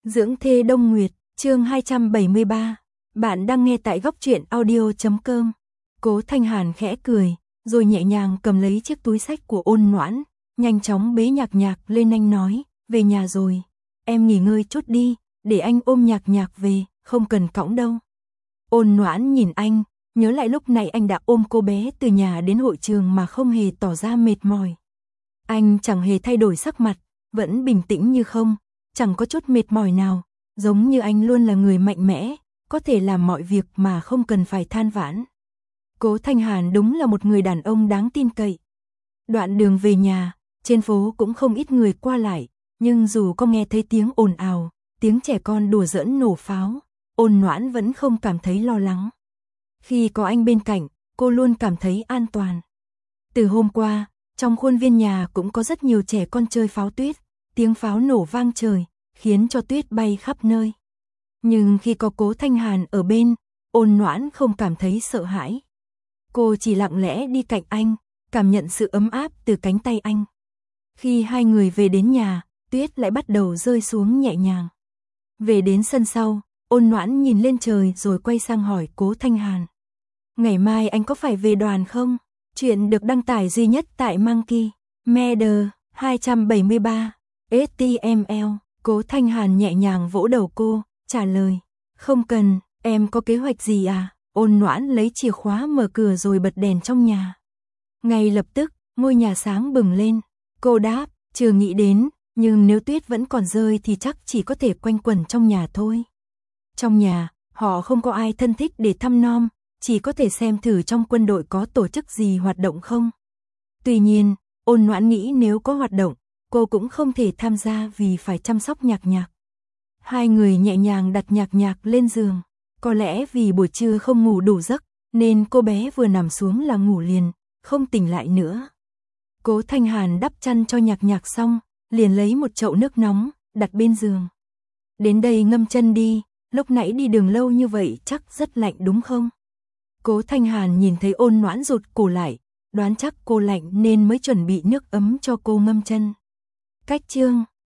Dưỡng thê Đông Nguyệt, chương 273. Bạn đang nghe tại góc truyện audio.com. Cố Thanh Hàn khẽ cười, rồi nhẹ nhàng cầm lấy chiếc túi xách của Ôn Noãn, nhanh chóng bế Nhạc Nhạc lên anh nói, về nhà rồi, em nghỉ ngơi chút đi, để anh ôm Nhạc Nhạc về, không cần cõng đâu. Ôn Noãn nhìn anh, nhớ lại lúc này anh đã ôm cô bé từ nhà đến hội trường mà không hề tỏ ra mệt mỏi. Anh chẳng hề thay đổi sắc mặt, vẫn bình tĩnh như không, chẳng có chút mệt mỏi nào, giống như anh luôn là người mạnh mẽ, có thể làm mọi việc mà không cần phải than vãn. Cố Thanh Hàn đúng là một người đàn ông đáng tin cậy. Đoạn đường về nhà, trên phố cũng không ít người qua lại, nhưng dù có nghe thấy tiếng ồn ào, tiếng trẻ con đùa giỡn nổ pháo, Ôn Noãn vẫn không cảm thấy lo lắng. Khi có anh bên cạnh, cô luôn cảm thấy an toàn. Từ hôm qua, trong khuôn viên nhà cũng có rất nhiều trẻ con chơi pháo tuyết, tiếng pháo nổ vang trời, khiến cho tuyết bay khắp nơi. Nhưng khi có Cố Thanh Hàn ở bên, Ôn Noãn không cảm thấy sợ hãi. Cô chỉ lặng lẽ đi cạnh anh, cảm nhận sự ấm áp từ cánh tay anh. Khi hai người về đến nhà, tuyết lại bắt đầu rơi xuống nhẹ nhàng. Về đến sân sau, Ôn Noãn nhìn lên trời rồi quay sang hỏi Cố Thanh Hàn. Ngày mai anh có phải về đoàn không? Chuyện được đăng tải duy nhất tại Monkey Media 273 HTML. Cố Thanh Hàn nhẹ nhàng vỗ đầu cô, trả lời. Không cần, em có kế hoạch gì à? Ôn Noãn lấy chìa khóa mở cửa rồi bật đèn trong nhà. Ngay lập tức, ngôi nhà sáng bừng lên. Cô đáp, chưa nghĩ đến, nhưng nếu tuyết vẫn còn rơi thì chắc chỉ có thể quanh quẩn trong nhà thôi. Trong nhà, họ không có ai thân thích để thăm nom, chỉ có thể xem thử trong quân đội có tổ chức gì hoạt động không. Tuy nhiên, Ôn Noãn nghĩ nếu có hoạt động, cô cũng không thể tham gia vì phải chăm sóc Nhạc Nhạc. Hai người nhẹ nhàng đặt Nhạc Nhạc lên giường. Có lẽ vì buổi trưa không ngủ đủ giấc, nên cô bé vừa nằm xuống là ngủ liền, không tỉnh lại nữa. Cố Thanh Hàn đắp chăn cho Nhạc Nhạc xong, liền lấy một chậu nước nóng, đặt bên giường. Đến đây ngâm chân đi, lúc nãy đi đường lâu như vậy chắc rất lạnh đúng không? Cố Thanh Hàn nhìn thấy Ôn Noãn rụt cổ lại, đoán chắc cô lạnh nên mới chuẩn bị nước ấm cho cô ngâm chân. Cách chương